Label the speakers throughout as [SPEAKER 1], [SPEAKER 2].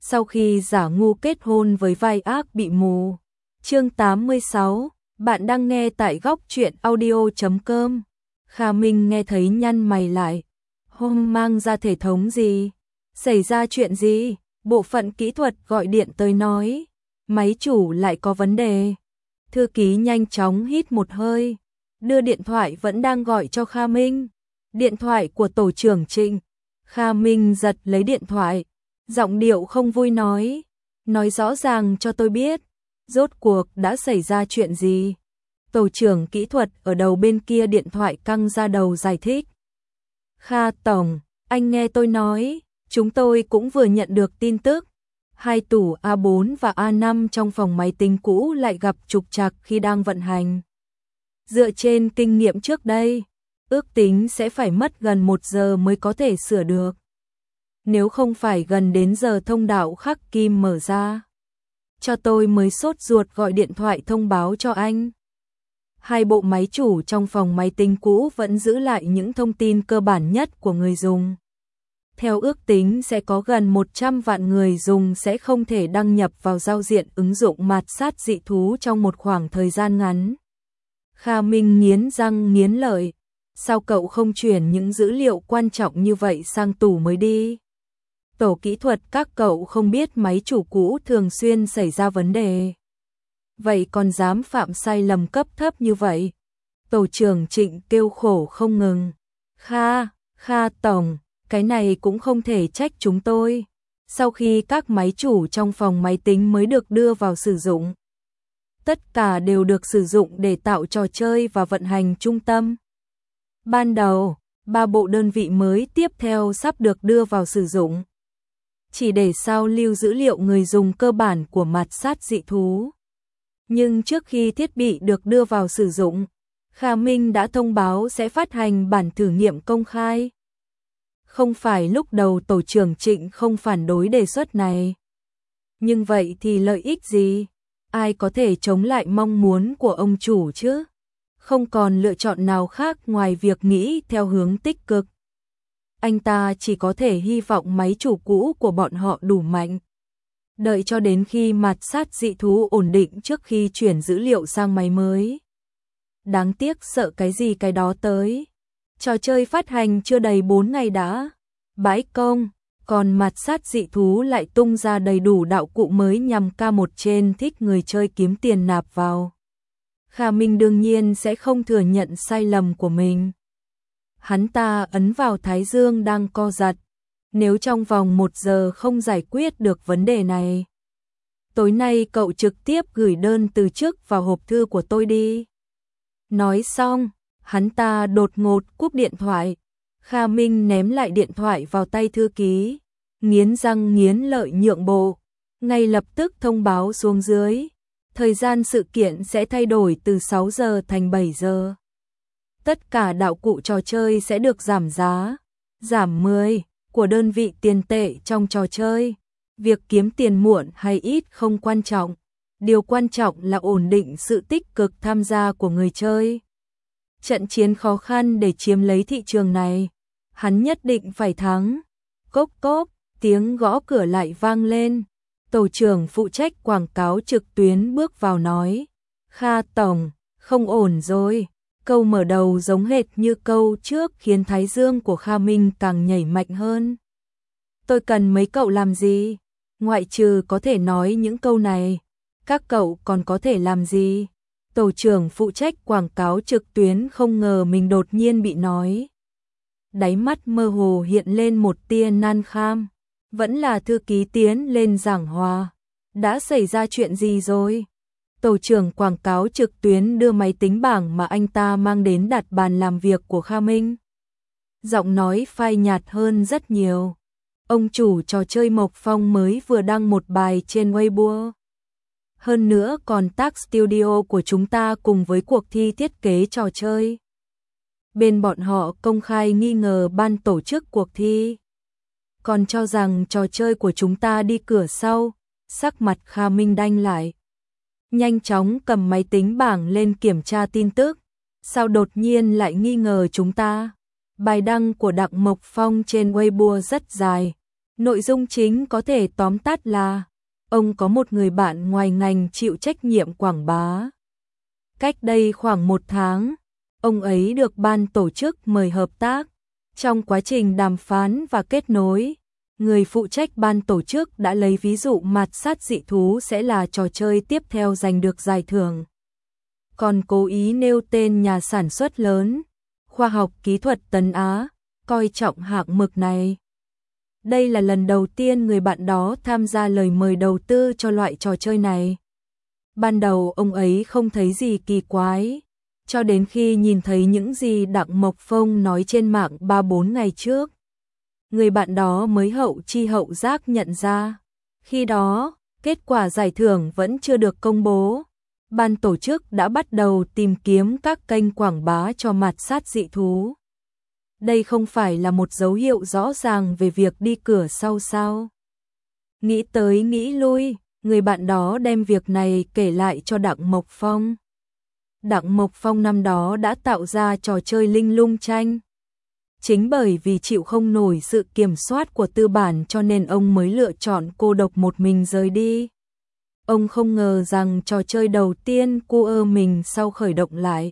[SPEAKER 1] sau khi giả ngu kết hôn với vai ác bị mù. Chương 86, bạn đang nghe tại góc truyện audio.com. Kha Minh nghe thấy nhăn mày lại. Hôm mang ra thể thống gì? Xảy ra chuyện gì? Bộ phận kỹ thuật gọi điện tới nói, máy chủ lại có vấn đề. Thư ký nhanh chóng hít một hơi, đưa điện thoại vẫn đang gọi cho Kha Minh. Điện thoại của tổ trưởng Trịnh. Kha Minh giật lấy điện thoại, giọng điệu không vui nói rõ ràng cho tôi biết, rốt cuộc đã xảy ra chuyện gì. Tổ trưởng kỹ thuật ở đầu bên kia điện thoại căng ra đầu giải thích. Kha tổng, anh nghe tôi nói, chúng tôi cũng vừa nhận được tin tức. Hai tủ A4 và A5 trong phòng máy tính cũ lại gặp trục trặc khi đang vận hành. Dựa trên kinh nghiệm trước đây, ước tính sẽ phải mất gần 1 giờ mới có thể sửa được. Nếu không phải gần đến giờ thông đạo khắc kim mở ra, cho tôi mới sốt ruột gọi điện thoại thông báo cho anh. Hai bộ máy chủ trong phòng máy tính cũ vẫn giữ lại những thông tin cơ bản nhất của người dùng. Theo ước tính sẽ có gần 100 vạn người dùng sẽ không thể đăng nhập vào giao diện ứng dụng mạt sát dị thú trong một khoảng thời gian ngắn. Kha Minh nghiến răng nghiến lợi. Sao cậu không chuyển những dữ liệu quan trọng như vậy sang tủ mới đi? Tổ kỹ thuật các cậu không biết máy chủ cũ thường xuyên xảy ra vấn đề. Vậy còn dám phạm sai lầm cấp thấp như vậy? Tổ trưởng Trịnh kêu khổ không ngừng. Kha tổng, cái này cũng không thể trách chúng tôi. Sau khi các máy chủ trong phòng máy tính mới được đưa vào sử dụng, tất cả đều được sử dụng để tạo trò chơi và vận hành trung tâm. Ban đầu, 3 bộ đơn vị mới tiếp theo sắp được đưa vào sử dụng, chỉ để sao lưu dữ liệu người dùng cơ bản của mạt sát dị thú. Nhưng trước khi thiết bị được đưa vào sử dụng, Kha Minh đã thông báo sẽ phát hành bản thử nghiệm công khai. Không phải lúc đầu tổ trưởng Trịnh không phản đối đề xuất này. Nhưng vậy thì lợi ích gì? Ai có thể chống lại mong muốn của ông chủ chứ? Không còn lựa chọn nào khác ngoài việc nghĩ theo hướng tích cực. Anh ta chỉ có thể hy vọng máy chủ cũ của bọn họ đủ mạnh. Đợi cho đến khi mạt sát dị thú ổn định trước khi chuyển dữ liệu sang máy mới. Đáng tiếc sợ cái gì cái đó tới. Trò chơi phát hành chưa đầy 4 ngày đã bãi công, còn mạt sát dị thú lại tung ra đầy đủ đạo cụ mới nhằm K1 trên thích người chơi kiếm tiền nạp vào. Kha Minh đương nhiên sẽ không thừa nhận sai lầm của mình. Hắn ta ấn vào thái dương đang co giật. Nếu trong vòng 1 giờ không giải quyết được vấn đề này, tối nay cậu trực tiếp gửi đơn từ chức vào hộp thư của tôi đi. Nói xong, hắn ta đột ngột cúp điện thoại. Kha Minh ném lại điện thoại vào tay thư ký, nghiến răng nghiến lợi nhượng bộ, ngay lập tức thông báo xuống dưới. Thời gian sự kiện sẽ thay đổi từ 6 giờ thành 7 giờ. Tất cả đạo cụ trò chơi sẽ được giảm giá, giảm 10 của đơn vị tiền tệ trong trò chơi. Việc kiếm tiền muộn hay ít không quan trọng. Điều quan trọng là ổn định sự tích cực tham gia của người chơi. Trận chiến khó khăn để chiếm lấy thị trường này, hắn nhất định phải thắng. Cốc cốc, tiếng gõ cửa lại vang lên. Tổ trưởng phụ trách quảng cáo trực tuyến bước vào nói. Kha tổng, không ổn rồi. Câu mở đầu giống hệt như câu trước khiến thái dương của Kha Minh càng nhảy mạnh hơn. Tôi cần mấy cậu làm gì? Ngoại trừ có thể nói những câu này, các cậu còn có thể làm gì? Tổ trưởng phụ trách quảng cáo trực tuyến không ngờ mình đột nhiên bị nói. Đáy mắt mơ hồ hiện lên một tia nan kham. Vẫn là thư ký tiến lên giảng hòa. Đã xảy ra chuyện gì rồi? Tổ trưởng quảng cáo trực tuyến đưa máy tính bảng mà anh ta mang đến đặt bàn làm việc của Kha Minh. Giọng nói phai nhạt hơn rất nhiều. Ông chủ trò chơi Mộc Phong mới vừa đăng một bài trên Weibo. Hơn nữa còn tag studio của chúng ta cùng với cuộc thi thiết kế trò chơi. Bên bọn họ công khai nghi ngờ ban tổ chức cuộc thi. Còn cho rằng trò chơi của chúng ta đi cửa sau. Sắc mặt Kha Minh đanh lại. Nhanh chóng cầm máy tính bảng lên kiểm tra tin tức. Sao đột nhiên lại nghi ngờ chúng ta? Bài đăng của Đặng Mộc Phong trên Weibo rất dài. Nội dung chính có thể tóm tắt là ông có một người bạn ngoài ngành chịu trách nhiệm quảng bá. Cách đây khoảng 1 tháng, ông ấy được ban tổ chức mời hợp tác. Trong quá trình đàm phán và kết nối, người phụ trách ban tổ chức đã lấy ví dụ mạt sát dị thú sẽ là trò chơi tiếp theo giành được giải thưởng. Còn cố ý nêu tên nhà sản xuất lớn, khoa học kỹ thuật Tân Á, coi trọng hạng mục này. Đây là lần đầu tiên người bạn đó tham gia lời mời đầu tư cho loại trò chơi này. Ban đầu ông ấy không thấy gì kỳ quái, cho đến khi nhìn thấy những gì Đặng Mộc Phong nói trên mạng 3-4 ngày trước. Người bạn đó mới hậu chi hậu giác nhận ra. Khi đó, kết quả giải thưởng vẫn chưa được công bố. Ban tổ chức đã bắt đầu tìm kiếm các kênh quảng bá cho mạt sát dị thú. Đây không phải là một dấu hiệu rõ ràng về việc đi cửa sau sao? Nghĩ tới nghĩ lui, người bạn đó đem việc này kể lại cho Đặng Mộc Phong. Đặng Mộc Phong năm đó đã tạo ra trò chơi Linh Lung Tranh. Chính bởi vì chịu không nổi sự kiểm soát của tư bản cho nên ông mới lựa chọn cô độc một mình rời đi. Ông không ngờ rằng trò chơi đầu tiên của mình sau khởi động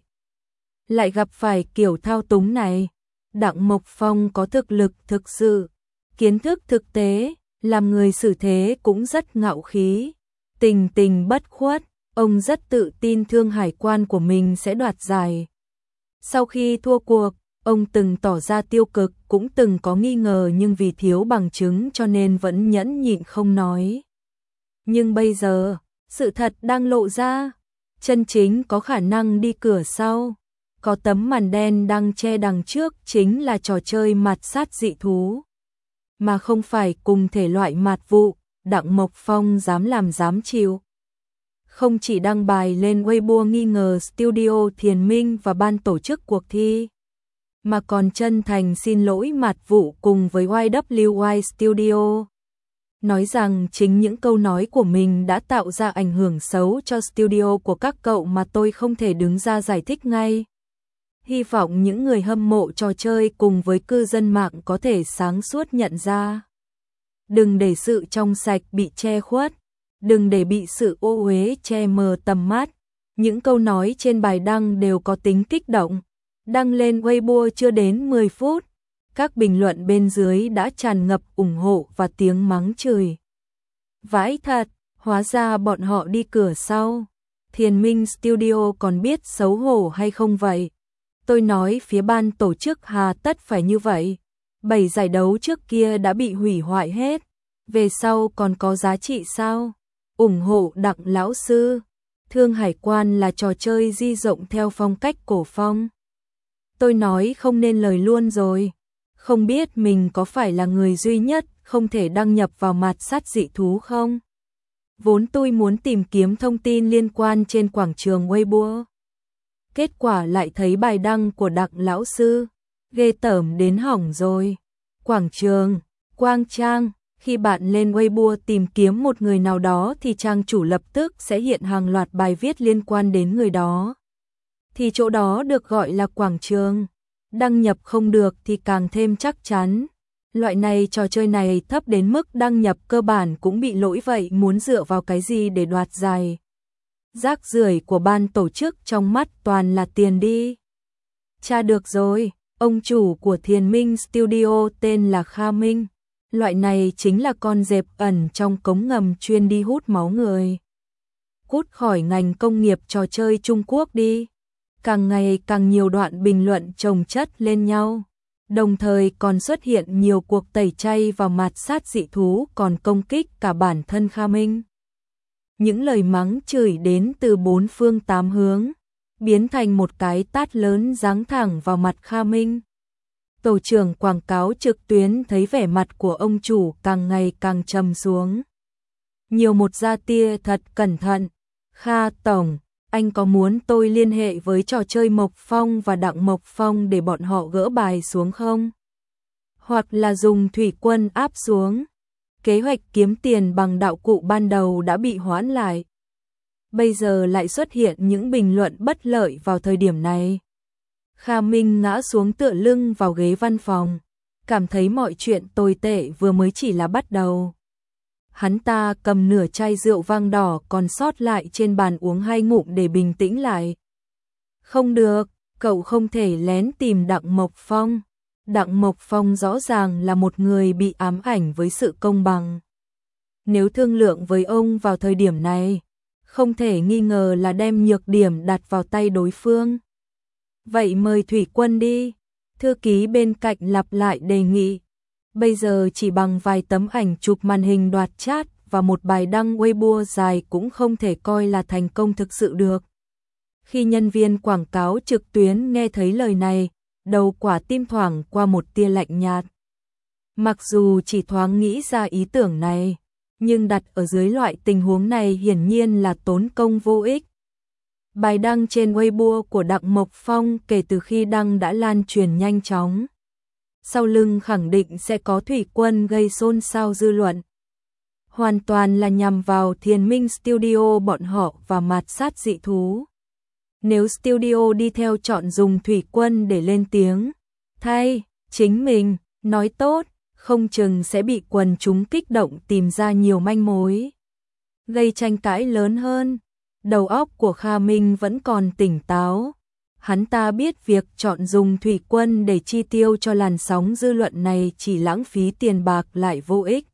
[SPEAKER 1] lại gặp phải kiểu thao túng này. Đặng Mộc Phong có thực lực thực sự, kiến thức thực tế, làm người xử thế cũng rất ngạo khí, tình bất khuất, ông rất tự tin Thương Hải Quan của mình sẽ đoạt giải. Sau khi thua cuộc, ông từng tỏ ra tiêu cực, cũng từng có nghi ngờ nhưng vì thiếu bằng chứng cho nên vẫn nhẫn nhịn không nói. Nhưng bây giờ, sự thật đang lộ ra, chân chính có khả năng đi cửa sau. Có tấm màn đen đang che đằng trước chính là trò chơi mạt sát dị thú. Mà không phải cùng thể loại mạt vụ, Đặng Mộc Phong dám làm dám chịu. Không chỉ đăng bài lên Weibo nghi ngờ Studio Thiền Minh và ban tổ chức cuộc thi, mà còn chân thành xin lỗi mạt vụ cùng với YWY Studio. Nói rằng chính những câu nói của mình đã tạo ra ảnh hưởng xấu cho studio của các cậu mà tôi không thể đứng ra giải thích ngay. Hy vọng những người hâm mộ trò chơi cùng với cư dân mạng có thể sáng suốt nhận ra. Đừng để sự trong sạch bị che khuất, đừng để bị sự ô uế che mờ tầm mắt. Những câu nói trên bài đăng đều có tính kích động. Đăng lên Weibo chưa đến 10 phút, các bình luận bên dưới đã tràn ngập ủng hộ và tiếng mắng chửi. Vãi thật, hóa ra bọn họ đi cửa sau. Thiền Minh Studio còn biết xấu hổ hay không vậy? Tôi nói phía ban tổ chức hà tất phải như vậy. 7 giải đấu trước kia đã bị hủy hoại hết. Về sau còn có giá trị sao? Ủng hộ Đặng lão sư. Thương Hải Quan là trò chơi di rộng theo phong cách cổ phong. Tôi nói không nên lời luôn rồi. Không biết mình có phải là người duy nhất không thể đăng nhập vào mạt sát dị thú không? Vốn tôi muốn tìm kiếm thông tin liên quan trên quảng trường Weibo. Kết quả lại thấy bài đăng của Đặng lão sư. Ghê tởm đến hỏng rồi. Quảng trường, Quang Trang, khi bạn lên Weibo tìm kiếm một người nào đó thì trang chủ lập tức sẽ hiện hàng loạt bài viết liên quan đến người đó. Thì chỗ đó được gọi là quảng trường. Đăng nhập không được thì càng thêm chắc chắn. Loại này trò chơi này thấp đến mức đăng nhập cơ bản cũng bị lỗi vậy muốn dựa vào cái gì để đoạt giải. Rác rưởi của ban tổ chức trong mắt toàn là tiền đi. Tra được rồi, ông chủ của Thiền Minh Studio tên là Kha Minh. Loại này chính là con dẹp ẩn trong cống ngầm chuyên đi hút máu người. Cút khỏi ngành công nghiệp trò chơi Trung Quốc đi. Càng ngày càng nhiều đoạn bình luận chồng chất lên nhau. Đồng thời còn xuất hiện nhiều cuộc tẩy chay vào mạt sát dị thú còn công kích cả bản thân Kha Minh. Những lời mắng chửi đến từ 4 phương 8 hướng, biến thành một cái tát lớn giáng thẳng vào mặt Kha Minh. Tổ trưởng quảng cáo trực tuyến thấy vẻ mặt của ông chủ càng ngày càng trầm xuống. Nhiều một ra tia thật cẩn thận. Kha tổng, anh có muốn tôi liên hệ với trò chơi Mộc Phong và Đặng Mộc Phong để bọn họ gỡ bài xuống không? Hoặc là dùng thủy quân áp xuống? Kế hoạch kiếm tiền bằng đạo cụ ban đầu đã bị hoãn lại. Bây giờ lại xuất hiện những bình luận bất lợi vào thời điểm này. Kha Minh ngã xuống tựa lưng vào ghế văn phòng. cảm thấy mọi chuyện tồi tệ vừa mới chỉ là bắt đầu. Hắn ta cầm nửa chai rượu vang đỏ còn sót lại trên bàn uống 2 ngụm để bình tĩnh lại. Không được, cậu không thể lén tìm Đặng Mộc Phong. Đặng Mộc Phong rõ ràng là một người bị ám ảnh với sự công bằng. Nếu thương lượng với ông vào thời điểm này, không thể nghi ngờ là đem nhược điểm đặt vào tay đối phương. Vậy mời Thủy Quân đi, thư ký bên cạnh lặp lại đề nghị. Bây giờ chỉ bằng vài tấm ảnh chụp màn hình đoạt chat và một bài đăng Weibo dài cũng không thể coi là thành công thực sự được. Khi nhân viên quảng cáo trực tuyến nghe thấy lời này, đầu quả tim thoảng qua một tia lạnh nhạt. Mặc dù chỉ thoáng nghĩ ra ý tưởng này, nhưng đặt ở dưới loại tình huống này hiển nhiên là tốn công vô ích. Bài đăng trên Weibo của Đặng Mộc Phong kể từ khi đăng đã lan truyền nhanh chóng. Sau lưng khẳng định sẽ có Thủy Quân gây xôn xao dư luận. Hoàn toàn là nhằm vào Thiền Minh Studio bọn họ và mạt sát dị thú. Nếu studio đi theo chọn dùng Thủy Quân để lên tiếng, thay chính mình, nói tốt, không chừng sẽ bị quần chúng kích động tìm ra nhiều manh mối, gây tranh cãi lớn hơn. Đầu óc của Kha Minh vẫn còn tỉnh táo. Hắn ta biết việc chọn dùng Thủy Quân để chi tiêu cho làn sóng dư luận này chỉ lãng phí tiền bạc lại vô ích.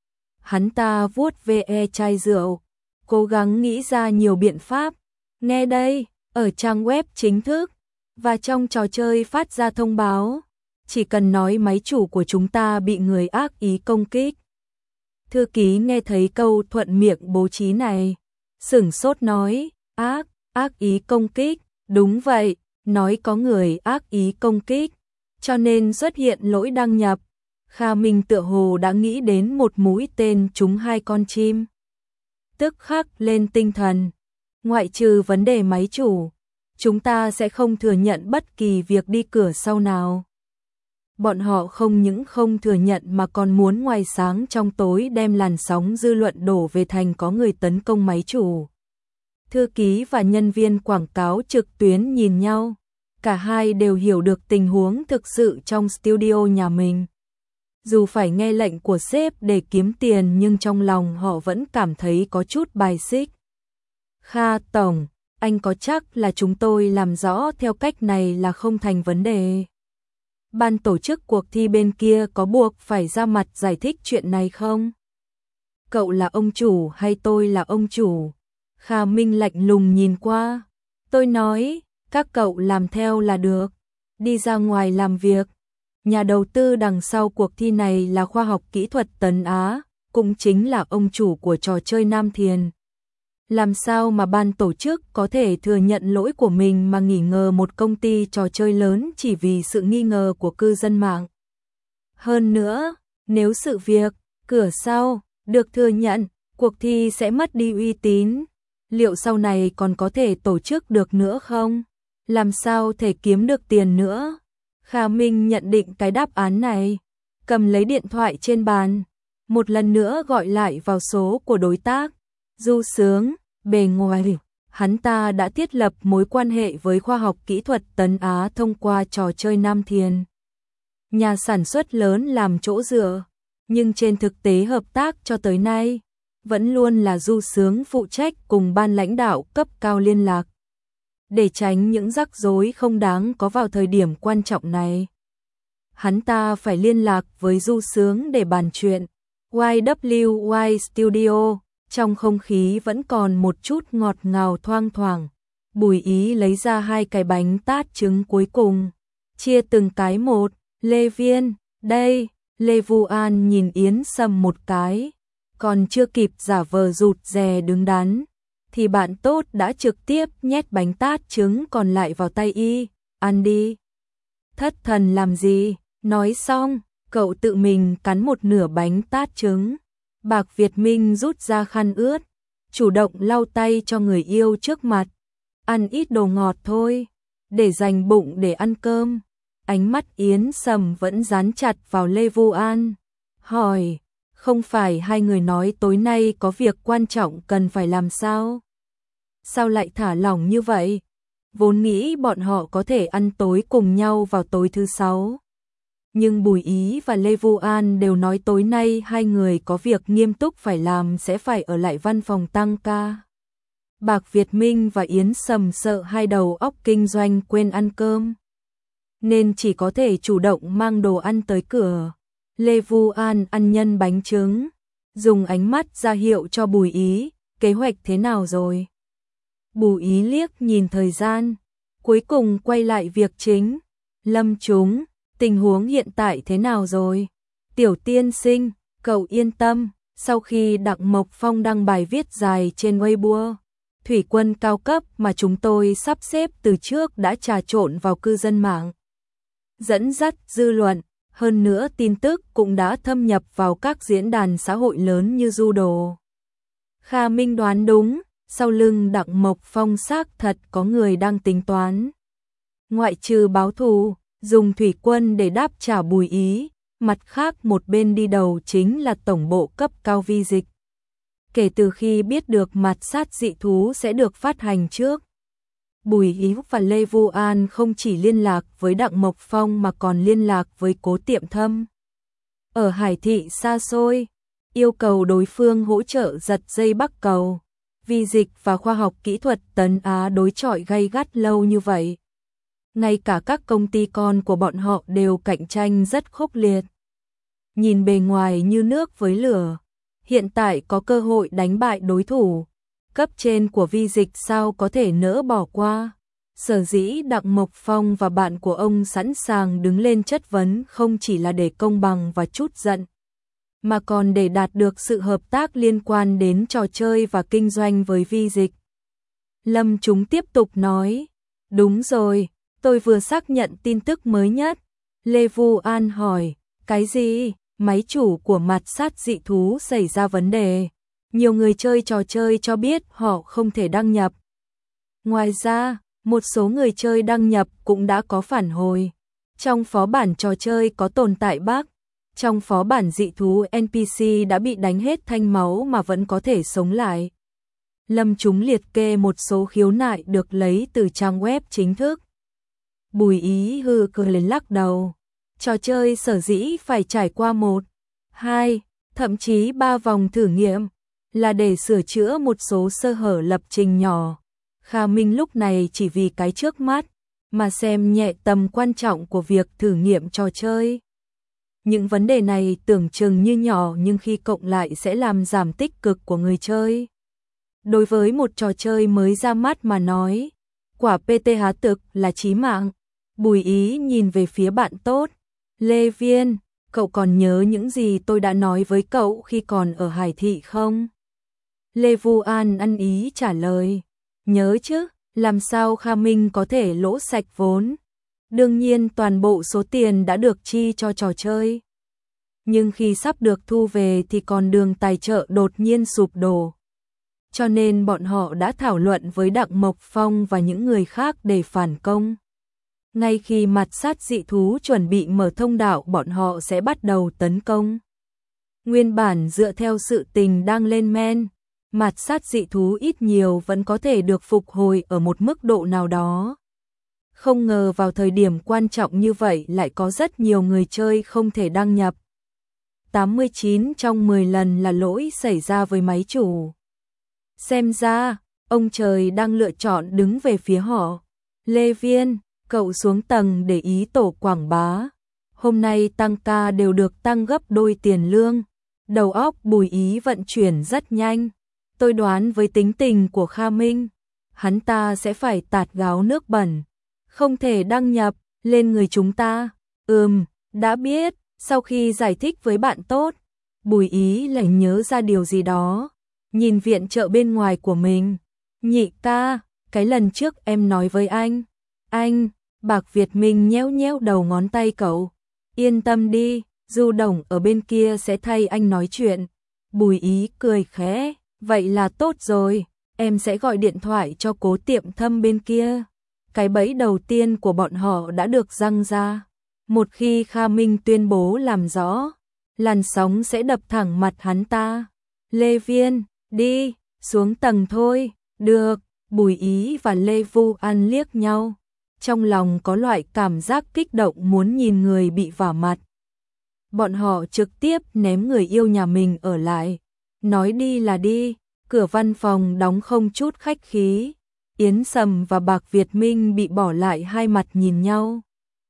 [SPEAKER 1] Hắn ta vuốt ve chai rượu, cố gắng nghĩ ra nhiều biện pháp. Nghe đây, ở trang web chính thức và trong trò chơi phát ra thông báo, chỉ cần nói máy chủ của chúng ta bị người ác ý công kích. Thư ký nghe thấy câu thuận miệng bố trí này, sửng sốt nói, ác ý công kích, đúng vậy, nói có người ác ý công kích, cho nên xuất hiện lỗi đăng nhập. Kha Minh tựa hồ đã nghĩ đến một mũi tên trúng 2 con chim. Tức khắc lên tinh thần, ngoại trừ vấn đề máy chủ, chúng ta sẽ không thừa nhận bất kỳ việc đi cửa sau nào. Bọn họ không những không thừa nhận mà còn muốn ngoài sáng trong tối đem làn sóng dư luận đổ về thành có người tấn công máy chủ. Thư ký và nhân viên quảng cáo trực tuyến nhìn nhau, cả hai đều hiểu được tình huống thực sự trong studio nhà mình. Dù phải nghe lệnh của sếp để kiếm tiền nhưng trong lòng họ vẫn cảm thấy có chút bài xích. Kha Tổng, anh có chắc là chúng tôi làm rõ theo cách này là không thành vấn đề? Ban tổ chức cuộc thi bên kia có buộc phải ra mặt giải thích chuyện này không? Cậu là ông chủ hay tôi là ông chủ? Kha Minh lạnh lùng nhìn qua. Tôi nói, các cậu làm theo là được. Đi ra ngoài làm việc. Nhà đầu tư đằng sau cuộc thi này là khoa học kỹ thuật Tấn Á, cũng chính là ông chủ của trò chơi Nam Thiền. Làm sao mà ban tổ chức có thể thừa nhận lỗi của mình mà nghi ngờ một công ty trò chơi lớn chỉ vì sự nghi ngờ của cư dân mạng? Hơn nữa, nếu sự việc, cửa sau, được thừa nhận, cuộc thi sẽ mất đi uy tín. Liệu sau này còn có thể tổ chức được nữa không? Làm sao thể kiếm được tiền nữa? Kha Minh nhận định cái đáp án này, cầm lấy điện thoại trên bàn, một lần nữa gọi lại vào số của đối tác. Du Sướng, bề ngoài, hắn ta đã thiết lập mối quan hệ với khoa học kỹ thuật Tấn Á thông qua trò chơi Nam Thiền. Nhà sản xuất lớn làm chỗ dựa, nhưng trên thực tế hợp tác cho tới nay, vẫn luôn là Du Sướng phụ trách cùng ban lãnh đạo cấp cao liên lạc. Để tránh những rắc rối không đáng có vào thời điểm quan trọng này, hắn ta phải liên lạc với Du Sướng để bàn chuyện. YWY Studio, trong không khí vẫn còn một chút ngọt ngào thoang thoảng. Bùi Ý lấy ra 2 cái bánh tát trứng cuối cùng, chia từng cái một. Lê Viên, đây. Lê Vu An nhìn Yến Sâm một cái, còn chưa kịp giả vờ rụt rè đứng đắn, thì bạn tốt đã trực tiếp nhét bánh tát trứng còn lại vào tay y. Ăn đi. Thất thần làm gì? Nói xong, cậu tự mình cắn một nửa bánh tát trứng. Bạc Việt Minh rút ra khăn ướt, chủ động lau tay cho người yêu trước mặt. Ăn ít đồ ngọt thôi, để dành bụng để ăn cơm. Ánh mắt Yến Sâm vẫn dán chặt vào Lê Vu An. Hỏi, không phải hai người nói tối nay có việc quan trọng cần phải làm sao? Sao lại thả lỏng như vậy? Vốn nghĩ bọn họ có thể ăn tối cùng nhau vào tối thứ 6. Nhưng Bùi Ý và Lê Vu An đều nói tối nay hai người có việc nghiêm túc phải làm, sẽ phải ở lại văn phòng tăng ca. Bạc Việt Minh và Yến Sầm sợ hai đầu óc kinh doanh quên ăn cơm, nên chỉ có thể chủ động mang đồ ăn tới cửa. Lê Vu An ăn nhân bánh trứng, dùng ánh mắt ra hiệu cho Bùi Ý, kế hoạch thế nào rồi? Bùi Ý liếc nhìn thời gian, cuối cùng quay lại việc chính. Lâm Trúng, tình huống hiện tại thế nào rồi? Tiểu tiên sinh, cậu yên tâm, sau khi Đặng Mộc Phong đăng bài viết dài trên Weibo, thủy quân cao cấp mà chúng tôi sắp xếp từ trước đã trà trộn vào cư dân mạng, dẫn dắt dư luận, hơn nữa tin tức cũng đã thâm nhập vào các diễn đàn xã hội lớn như Judo. Kha Minh đoán đúng, sau lưng Đặng Mộc Phong xác thật có người đang tính toán. Ngoại trừ báo thù, dùng thủy quân để đáp trả Bùi Ý, mặt khác một bên đi đầu chính là tổng bộ cấp cao Vi Dịch. Kể từ khi biết được Mạt Sát Dị Thú sẽ được phát hành trước, Bùi Ý và Lê Vu An không chỉ liên lạc với Đặng Mộc Phong mà còn liên lạc với Cố Tiệm Thâm ở hải thị xa xôi, yêu cầu đối phương hỗ trợ giật dây Bắc Cầu. Vi Dịch và khoa học kỹ thuật Tấn Á đối chọi gay gắt lâu như vậy, ngay cả các công ty con của bọn họ đều cạnh tranh rất khốc liệt. Nhìn bề ngoài như nước với lửa, hiện tại có cơ hội đánh bại đối thủ, cấp trên của Vi Dịch sao có thể nỡ bỏ qua. Sở dĩ Đặng Mộc Phong và bạn của ông sẵn sàng đứng lên chất vấn không chỉ là để công bằng và trút giận, mà còn để đạt được sự hợp tác liên quan đến trò chơi và kinh doanh với Vi Dịch. Lâm Trúng tiếp tục nói, đúng rồi, tôi vừa xác nhận tin tức mới nhất. Lê Vu An hỏi, cái gì? Máy chủ của Mạt Sát Dị Thú xảy ra vấn đề. Nhiều người chơi trò chơi cho biết họ không thể đăng nhập. Ngoài ra, một số người chơi đăng nhập cũng đã có phản hồi. Trong phó bản trò chơi có tồn tại bug. Trong phó bản dị thú NPC đã bị đánh hết thanh máu mà vẫn có thể sống lại. Lâm Trúng liệt kê một số khiếu nại được lấy từ trang web chính thức. Bùi Ý hừ cười lên lắc đầu. Trò chơi sở dĩ phải trải qua 1, 2, thậm chí 3 vòng thử nghiệm, là để sửa chữa một số sơ hở lập trình nhỏ. Kha Minh lúc này chỉ vì cái trước mắt, mà xem nhẹ tầm quan trọng của việc thử nghiệm trò chơi. Những vấn đề này tưởng chừng như nhỏ nhưng khi cộng lại sẽ làm giảm tích cực của người chơi. Đối với một trò chơi mới ra mắt mà nói, quả PTH thực là chí mạng. Bùi Ý nhìn về phía bạn tốt. Lê Viên, cậu còn nhớ những gì tôi đã nói với cậu khi còn ở Hải Thị không? Lê Vu An ăn ý trả lời. Nhớ chứ, làm sao Kha Minh có thể lỗ sạch vốn? Đương nhiên toàn bộ số tiền đã được chi cho trò chơi. Nhưng khi sắp được thu về thì con đường tài trợ đột nhiên sụp đổ. Cho nên bọn họ đã thảo luận với Đặng Mộc Phong và những người khác để phản công. Ngay khi Mạt Sát Dị Thú chuẩn bị mở thông đạo, bọn họ sẽ bắt đầu tấn công. Nguyên bản dựa theo sự tình đang lên men, Mạt Sát Dị Thú ít nhiều vẫn có thể được phục hồi ở một mức độ nào đó. Không ngờ vào thời điểm quan trọng như vậy lại có rất nhiều người chơi không thể đăng nhập. 89 trong 10 lần là lỗi xảy ra với máy chủ. Xem ra, ông trời đang lựa chọn đứng về phía họ. Lê Viên, cậu xuống tầng để ý tổ quảng bá. Hôm nay tăng ca đều được tăng gấp đôi tiền lương. Đầu óc Bùi Ý vận chuyển rất nhanh. Tôi đoán với tính tình của Kha Minh, hắn ta sẽ phải tạt gáo nước bẩn. Không thể đăng nhập lên người chúng ta. Đã biết. Sau khi giải thích với bạn tốt, Bùi Ý lại nhớ ra điều gì đó. Nhìn viện trợ bên ngoài của mình. Nhị ca, cái lần trước em nói với anh, Bạc Việt Minh nhéo nhéo đầu ngón tay cậu. Yên tâm đi, Du Đồng ở bên kia sẽ thay anh nói chuyện. Bùi Ý cười khẽ, vậy là tốt rồi, em sẽ gọi điện thoại cho Cố Tiệm Thâm bên kia. Cái bẫy đầu tiên của bọn họ đã được răng ra. Một khi Kha Minh tuyên bố làm rõ, làn sóng sẽ đập thẳng mặt hắn ta. Lê Viên, đi, xuống tầng thôi. Được, Bùi Ý và Lê Vu An liếc nhau. Trong lòng có loại cảm giác kích động muốn nhìn người bị vả mặt. bọn họ trực tiếp ném người yêu nhà mình ở lại. Nói đi là đi, cửa văn phòng đóng không chút khách khí. Yến Sầm và Bạc Việt Minh bị bỏ lại hai mặt nhìn nhau.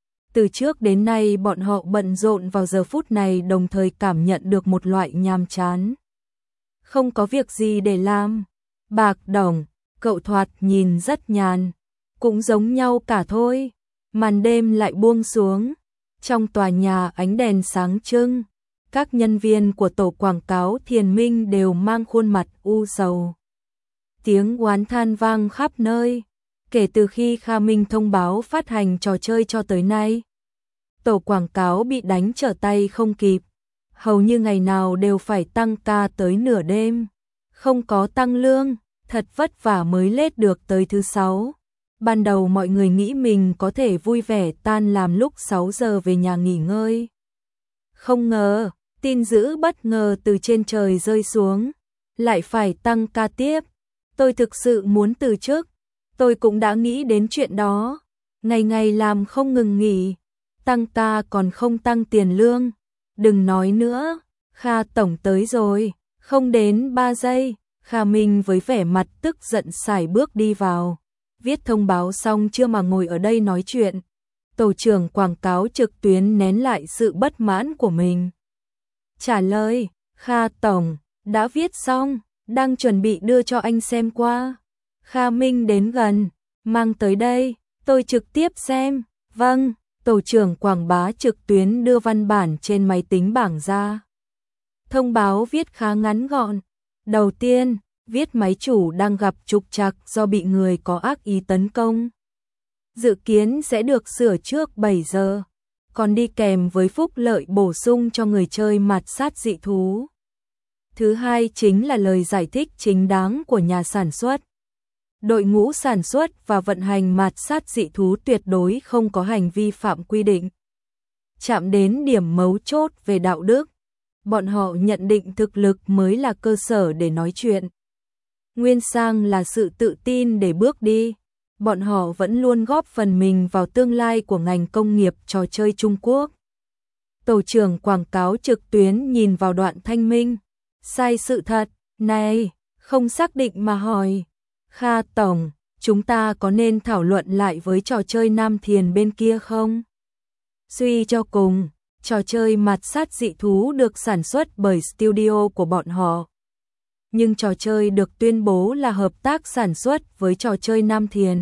[SPEAKER 1] Từ trước đến nay bọn họ bận rộn, vào giờ phút này đồng thời cảm nhận được một loại nhàm chán. Không có việc gì để làm. Bạc Đồng, cậu thoạt nhìn rất nhàn. Cũng giống nhau cả thôi. Màn đêm lại buông xuống. Trong tòa nhà ánh đèn sáng trưng. Các nhân viên của tổ quảng cáo Thiền Minh đều mang khuôn mặt u sầu. Tiếng oán than vang khắp nơi. Kể từ khi Kha Minh thông báo phát hành trò chơi cho tới nay, tổ quảng cáo bị đánh trở tay không kịp. Hầu như ngày nào đều phải tăng ca tới nửa đêm. Không có tăng lương, thật vất vả mới lết được tới thứ 6. Ban đầu mọi người nghĩ mình có thể vui vẻ tan làm lúc 6 giờ về nhà nghỉ ngơi. Không ngờ, tin dữ bất ngờ từ trên trời rơi xuống. Lại phải tăng ca tiếp. Tôi thực sự muốn từ chức. Tôi cũng đã nghĩ đến chuyện đó. Ngày ngày làm không ngừng nghỉ. Tăng ca còn không tăng tiền lương. Đừng nói nữa. Kha tổng tới rồi. Không đến 3 giây. Kha Minh với vẻ mặt tức giận sải bước đi vào. Viết thông báo xong chưa mà ngồi ở đây nói chuyện. Tổ trưởng quảng cáo trực tuyến nén lại sự bất mãn của mình. Trả lời, Kha tổng, đã viết xong, đang chuẩn bị đưa cho anh xem qua. Kha Minh đến gần, mang tới đây, tôi trực tiếp xem. Vâng, tổ trưởng quảng bá trực tuyến đưa văn bản trên máy tính bảng ra. Thông báo viết khá ngắn gọn. Đầu tiên, viết máy chủ đang gặp trục trặc do bị người có ác ý tấn công. Dự kiến sẽ được sửa trước 7 giờ, còn đi kèm với phúc lợi bổ sung cho người chơi mạt sát dị thú. Thứ hai chính là lời giải thích chính đáng của nhà sản xuất. Đội ngũ sản xuất và vận hành mạt sát dị thú tuyệt đối không có hành vi phạm quy định. Chạm đến điểm mấu chốt về đạo đức. Bọn họ nhận định thực lực mới là cơ sở để nói chuyện. Nguyên sang là sự tự tin để bước đi. Bọn họ vẫn luôn góp phần mình vào tương lai của ngành công nghiệp trò chơi Trung Quốc. Tổ trưởng quảng cáo trực tuyến nhìn vào đoạn thanh minh. Sai sự thật, này, không xác định mà hỏi. Kha tổng, chúng ta có nên thảo luận lại với trò chơi Nam Thiền bên kia không? Suy cho cùng, trò chơi mạt sát dị thú được sản xuất bởi studio của bọn họ. Nhưng trò chơi được tuyên bố là hợp tác sản xuất với trò chơi Nam Thiền.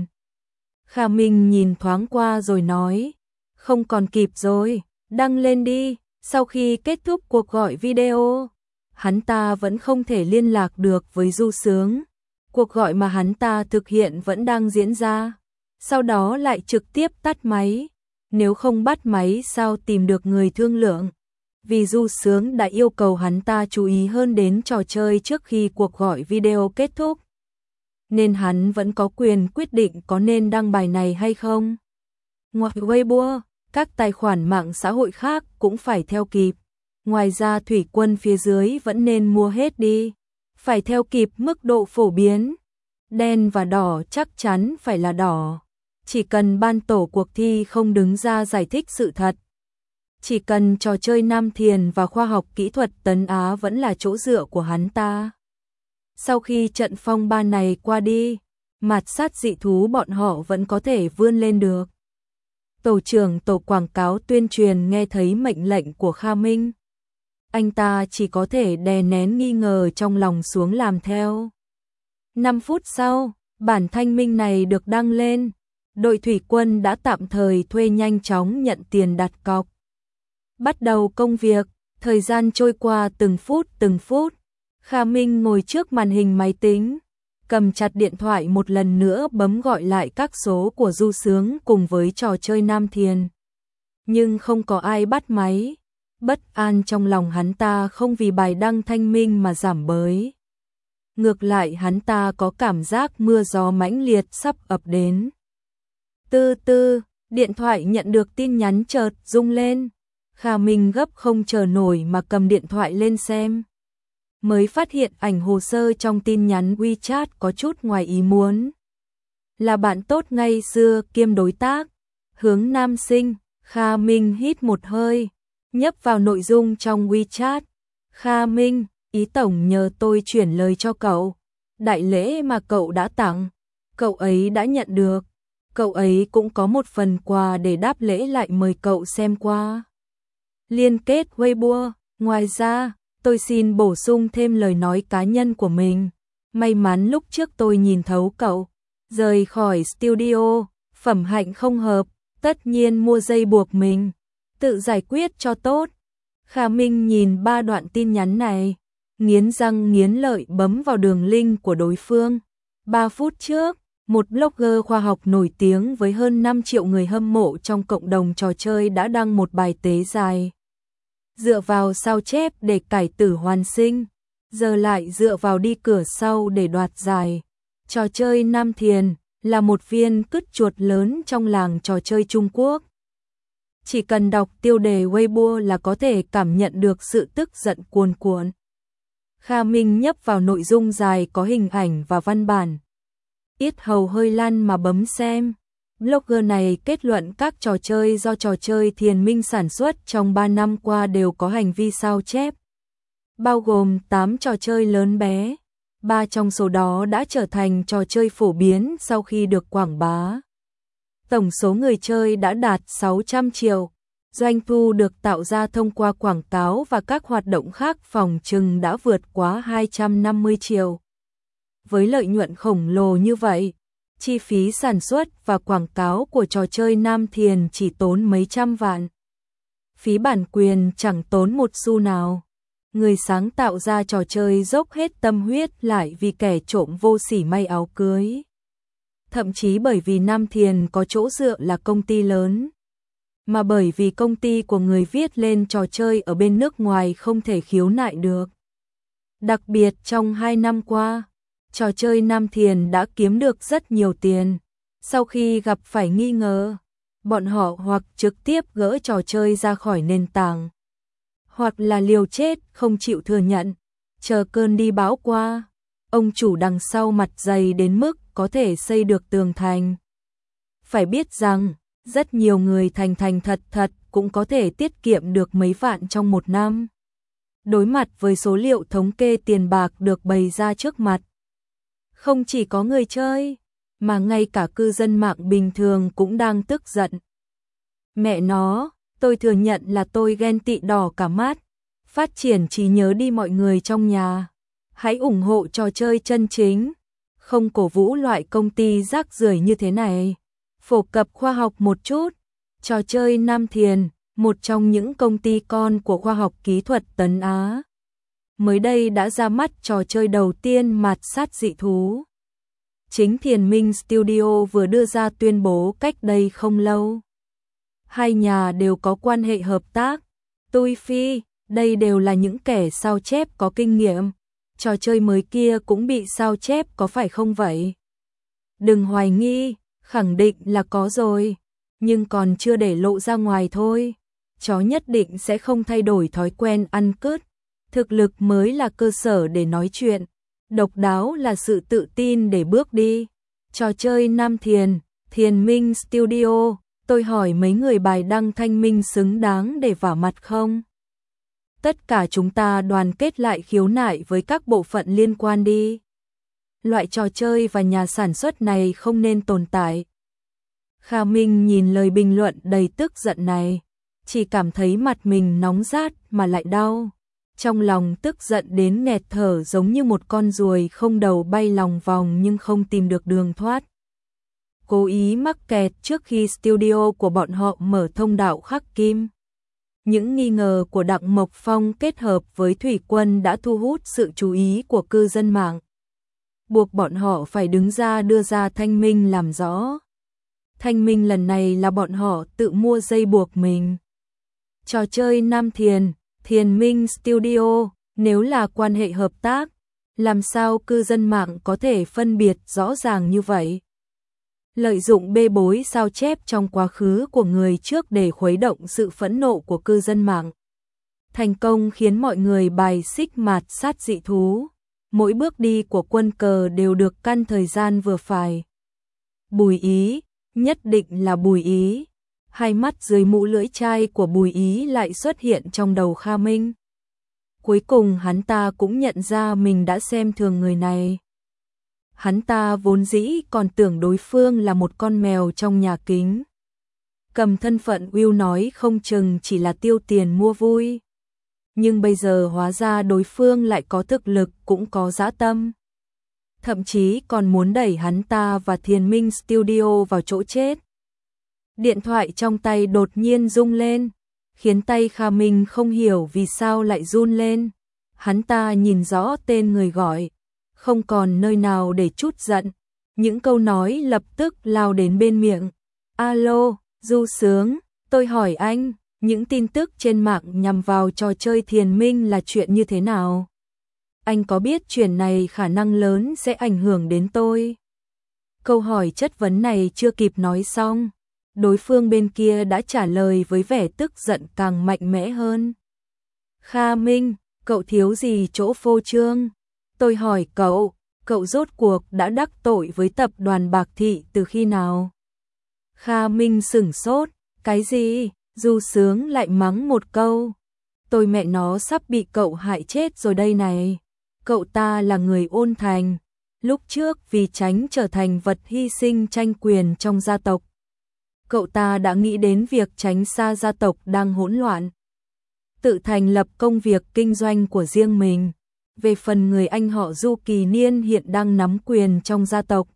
[SPEAKER 1] Kha Minh nhìn thoáng qua rồi nói, không còn kịp rồi, đăng lên đi. Sau khi kết thúc cuộc gọi video, hắn ta vẫn không thể liên lạc được với Du Sướng. Cuộc gọi mà hắn ta thực hiện vẫn đang diễn ra, sau đó lại trực tiếp tắt máy. Nếu không bắt máy sao tìm được người thương lượng? Vì Du Sướng đã yêu cầu hắn ta chú ý hơn đến trò chơi trước khi cuộc gọi video kết thúc, nên hắn vẫn có quyền quyết định có nên đăng bài này hay không. Ngoài Weibo, các tài khoản mạng xã hội khác cũng phải theo kịp. Ngoài ra thủy quân phía dưới vẫn nên mua hết đi, phải theo kịp mức độ phổ biến. Đen và đỏ chắc chắn phải là đỏ. Chỉ cần ban tổ cuộc thi không đứng ra giải thích sự thật. Chỉ cần trò chơi Nam Thiền và khoa học kỹ thuật Tấn Á vẫn là chỗ dựa của hắn ta. Sau khi trận phong ba này qua đi, mạt sát dị thú bọn họ vẫn có thể vươn lên được. Tổ trưởng tổ quảng cáo tuyên truyền nghe thấy mệnh lệnh của Kha Minh. Anh ta chỉ có thể đè nén nghi ngờ trong lòng xuống làm theo. 5 phút sau, bản thanh minh này được đăng lên. Đội thủy quân đã tạm thời thuê nhanh chóng nhận tiền đặt cọc. Bắt đầu công việc, thời gian trôi qua từng phút. Kha Minh ngồi trước màn hình máy tính, cầm chặt điện thoại một lần nữa bấm gọi lại các số của Du Sướng cùng với trò chơi Nam Thiền. Nhưng không có ai bắt máy. Bất an trong lòng hắn ta không vì bài đăng thanh minh mà giảm bớt. Ngược lại hắn ta có cảm giác mưa gió mãnh liệt sắp ập đến. Điện thoại nhận được tin nhắn chợt rung lên. Kha Minh gấp không chờ nổi mà cầm điện thoại lên xem. Mới phát hiện ảnh hồ sơ trong tin nhắn WeChat có chút ngoài ý muốn. Là bạn tốt ngày xưa kiêm đối tác. Hướng nam sinh, Kha Minh hít một hơi. nhấp vào nội dung trong WeChat. Kha Minh, ý tổng nhờ tôi chuyển lời cho cậu. Đại lễ mà cậu đã tặng, cậu ấy đã nhận được. Cậu ấy cũng có một phần quà để đáp lễ lại mời cậu xem qua. Liên kết Weibo. Ngoài ra, tôi xin bổ sung thêm lời nói cá nhân của mình. May mắn lúc trước tôi nhìn thấu cậu. Rời khỏi studio, phẩm hạnh không hợp, tất nhiên mua dây buộc mình. Tự giải quyết cho tốt. Kha Minh nhìn 3 đoạn tin nhắn này, nghiến răng nghiến lợi bấm vào đường link của đối phương. 3 phút trước, một blogger khoa học nổi tiếng với hơn 5 triệu người hâm mộ trong cộng đồng trò chơi đã đăng một bài tế dài. Dựa vào sao chép để cải tử hoàn sinh, giờ lại dựa vào đi cửa sau để đoạt giải. Trò chơi Nam Thiền là một viên cứt chuột lớn trong làng trò chơi Trung Quốc. Chỉ cần đọc tiêu đề Weibo là có thể cảm nhận được sự tức giận cuồn cuộn. Kha Minh nhấp vào nội dung dài có hình ảnh và văn bản. Yết hầu hơi lăn mà bấm xem. Blogger này kết luận các trò chơi do trò chơi Thiền Minh sản xuất trong 3 năm qua đều có hành vi sao chép, bao gồm 8 trò chơi lớn bé. 3 trong số đó đã trở thành trò chơi phổ biến sau khi được quảng bá. Tổng số người chơi đã đạt 600 triệu. Doanh thu được tạo ra thông qua quảng cáo và các hoạt động khác phòng trừng đã vượt quá 250 triệu. Với lợi nhuận khổng lồ như vậy, chi phí sản xuất và quảng cáo của trò chơi Nam Thiền chỉ tốn mấy trăm vạn. Phí bản quyền chẳng tốn một xu nào. Người sáng tạo ra trò chơi dốc hết tâm huyết lại vì kẻ trộm vô sỉ may áo cưới. Thậm chí bởi vì Nam Thiền có chỗ dựa là công ty lớn, mà bởi vì công ty của người viết lên trò chơi ở bên nước ngoài không thể khiếu nại được. Đặc biệt trong 2 năm qua, trò chơi Nam Thiền đã kiếm được rất nhiều tiền. Sau khi gặp phải nghi ngờ, bọn họ hoặc trực tiếp gỡ trò chơi ra khỏi nền tảng, hoặc là liều chết không chịu thừa nhận, chờ cơn đi bão qua. Ông chủ đằng sau mặt dày đến mức có thể xây được tường thành. Phải biết rằng, rất nhiều người thành thành thật thật cũng có thể tiết kiệm được mấy vạn trong một năm. Đối mặt với số liệu thống kê tiền bạc được bày ra trước mặt, không chỉ có người chơi, mà ngay cả cư dân mạng bình thường cũng đang tức giận. Mẹ nó, tôi thừa nhận là tôi ghen tị đỏ cả mắt. Phát triển trí nhớ đi mọi người trong nhà. Hãy ủng hộ trò chơi chân chính, không cổ vũ loại công ty rác rưởi như thế này. Phổ cập khoa học một chút. Trò chơi Nam Thiền, một trong những công ty con của khoa học kỹ thuật Tấn Á, mới đây đã ra mắt trò chơi đầu tiên mạt sát dị thú. Chính Thiền Minh Studio vừa đưa ra tuyên bố cách đây không lâu. Hai nhà đều có quan hệ hợp tác. Tôi phi, đây đều là những kẻ sao chép có kinh nghiệm. Trò chơi mới kia cũng bị sao chép có phải không vậy? Đừng hoài nghi, khẳng định là có rồi, nhưng còn chưa để lộ ra ngoài thôi. Chó nhất định sẽ không thay đổi thói quen ăn cứt. Thực lực mới là cơ sở để nói chuyện, độc đáo là sự tự tin để bước đi. Trò chơi Nam Thiền, Thiền Minh Studio, tôi hỏi mấy người bài đăng thanh minh xứng đáng để vả mặt không? Tất cả chúng ta đoàn kết lại khiếu nại với các bộ phận liên quan đi. Loại trò chơi và nhà sản xuất này không nên tồn tại. Kha Minh nhìn lời bình luận đầy tức giận này, chỉ cảm thấy mặt mình nóng rát mà lại đau. Trong lòng tức giận đến nghẹt thở giống như một con ruồi không đầu bay lòng vòng nhưng không tìm được đường thoát. Cố ý mắc kẹt trước khi studio của bọn họ mở thông đạo khắc kim. Những nghi ngờ của Đặng Mộc Phong kết hợp với Thủy Quân đã thu hút sự chú ý của cư dân mạng, buộc bọn họ phải đứng ra đưa ra thanh minh làm rõ. Thanh minh lần này là bọn họ tự mua dây buộc mình. Trò chơi Nam Thiền, Thiền Minh Studio, nếu là quan hệ hợp tác, làm sao cư dân mạng có thể phân biệt rõ ràng như vậy? Lợi dụng bê bối sao chép trong quá khứ của người trước để khuấy động sự phẫn nộ của cư dân mạng. Thành công khiến mọi người bài xích mạt sát dị thú. Mỗi bước đi của quân cờ đều được căn thời gian vừa phải. Bùi Ý, nhất định là Bùi Ý. Hai mắt dưới mũ lưỡi chai của Bùi Ý lại xuất hiện trong đầu Kha Minh. Cuối cùng hắn ta cũng nhận ra mình đã xem thường người này. Hắn ta vốn dĩ còn tưởng đối phương là một con mèo trong nhà kính. Cầm thân phận Will nói không chừng chỉ là tiêu tiền mua vui. Nhưng bây giờ hóa ra đối phương lại có thực lực cũng có dã tâm. Thậm chí còn muốn đẩy hắn ta và Thiền Minh Studio vào chỗ chết. Điện thoại trong tay đột nhiên rung lên, khiến tay Kha Minh không hiểu vì sao lại run lên. Hắn ta nhìn rõ tên người gọi, không còn nơi nào để trút giận. Những câu nói lập tức lao đến bên miệng. Alo, Du Sướng, tôi hỏi anh, những tin tức trên mạng nhằm vào trò chơi Thiền Minh là chuyện như thế nào? Anh có biết chuyện này khả năng lớn sẽ ảnh hưởng đến tôi? Câu hỏi chất vấn này chưa kịp nói xong, đối phương bên kia đã trả lời với vẻ tức giận càng mạnh mẽ hơn. Kha Minh, cậu thiếu gì chỗ phô trương? Tôi hỏi cậu, cậu rốt cuộc đã đắc tội với tập đoàn Bạc Thị từ khi nào? Kha Minh sửng sốt, cái gì? Du Sướng lại mắng một câu. Tôi mẹ nó sắp bị cậu hại chết rồi đây này. Cậu ta là người ôn thành, lúc trước vì tránh trở thành vật hy sinh tranh quyền trong gia tộc. Cậu ta đã nghĩ đến việc tránh xa gia tộc đang hỗn loạn, tự thành lập công việc kinh doanh của riêng mình. Về phần người anh họ Du Kỳ Niên hiện đang nắm quyền trong gia tộc,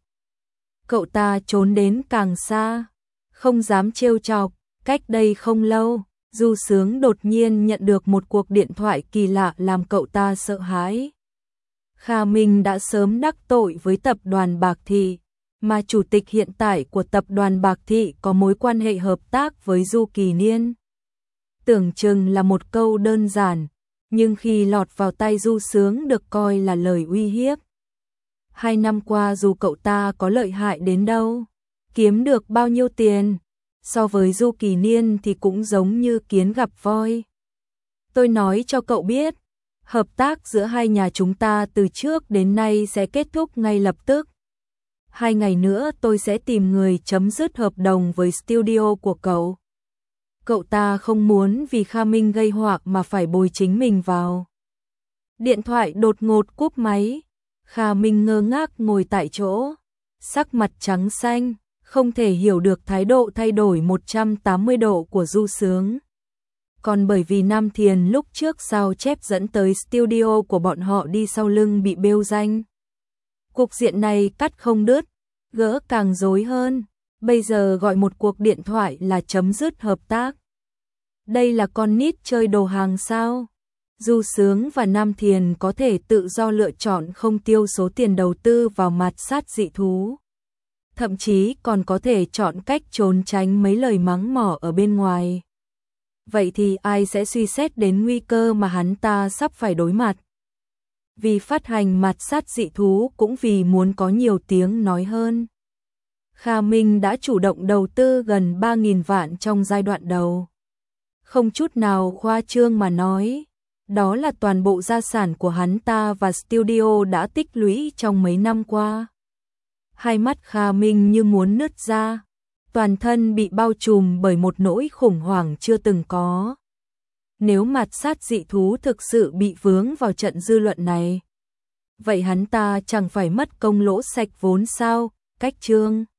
[SPEAKER 1] cậu ta trốn đến càng xa, không dám trêu chọc. Cách đây không lâu, Du Sướng đột nhiên nhận được một cuộc điện thoại kỳ lạ làm cậu ta sợ hãi. Kha Minh đã sớm đắc tội với tập đoàn Bạc Thị, mà chủ tịch hiện tại của tập đoàn Bạc Thị có mối quan hệ hợp tác với Du Kỳ Niên. Tưởng chừng là một câu đơn giản, nhưng khi lọt vào tay Du Sướng được coi là lời uy hiếp. 2 năm qua dù cậu ta có lợi hại đến đâu, kiếm được bao nhiêu tiền, so với Du Kỳ Niên thì cũng giống như kiến gặp voi. Tôi nói cho cậu biết, hợp tác giữa hai nhà chúng ta từ trước đến nay sẽ kết thúc ngay lập tức. 2 ngày nữa tôi sẽ tìm người chấm dứt hợp đồng với studio của cậu. Cậu ta không muốn vì Kha Minh gây họa mà phải bồi chính mình vào. Điện thoại đột ngột cúp máy. Kha Minh ngơ ngác ngồi tại chỗ, sắc mặt trắng xanh, không thể hiểu được thái độ thay đổi 180 độ của Du Sướng. Còn bởi vì Nam Thiền lúc trước sao chép dẫn tới studio của bọn họ đi sau lưng bị bêu danh. Cục diện này cắt không đứt, gỡ càng rối hơn. Bây giờ gọi một cuộc điện thoại là chấm dứt hợp tác. Đây là con nít chơi đồ hàng sao? Du Sướng và Nam Thiền có thể tự do lựa chọn không tiêu số tiền đầu tư vào mạt sát dị thú. Thậm chí còn có thể chọn cách trốn tránh mấy lời mắng mỏ ở bên ngoài. Vậy thì ai sẽ suy xét đến nguy cơ mà hắn ta sắp phải đối mặt? Vì phát hành mạt sát dị thú cũng vì muốn có nhiều tiếng nói hơn. Kha Minh đã chủ động đầu tư gần 3.000 vạn trong giai đoạn đầu. Không chút nào khoa trương mà nói, đó là toàn bộ gia sản của hắn ta và studio đã tích lũy trong mấy năm qua. Hai mắt Kha Minh như muốn nứt ra, toàn thân bị bao trùm bởi một nỗi khủng hoảng chưa từng có. Nếu mạt sát dị thú thực sự bị vướng vào trận dư luận này, vậy hắn ta chẳng phải mất công lỗ sạch vốn sao? Cách chương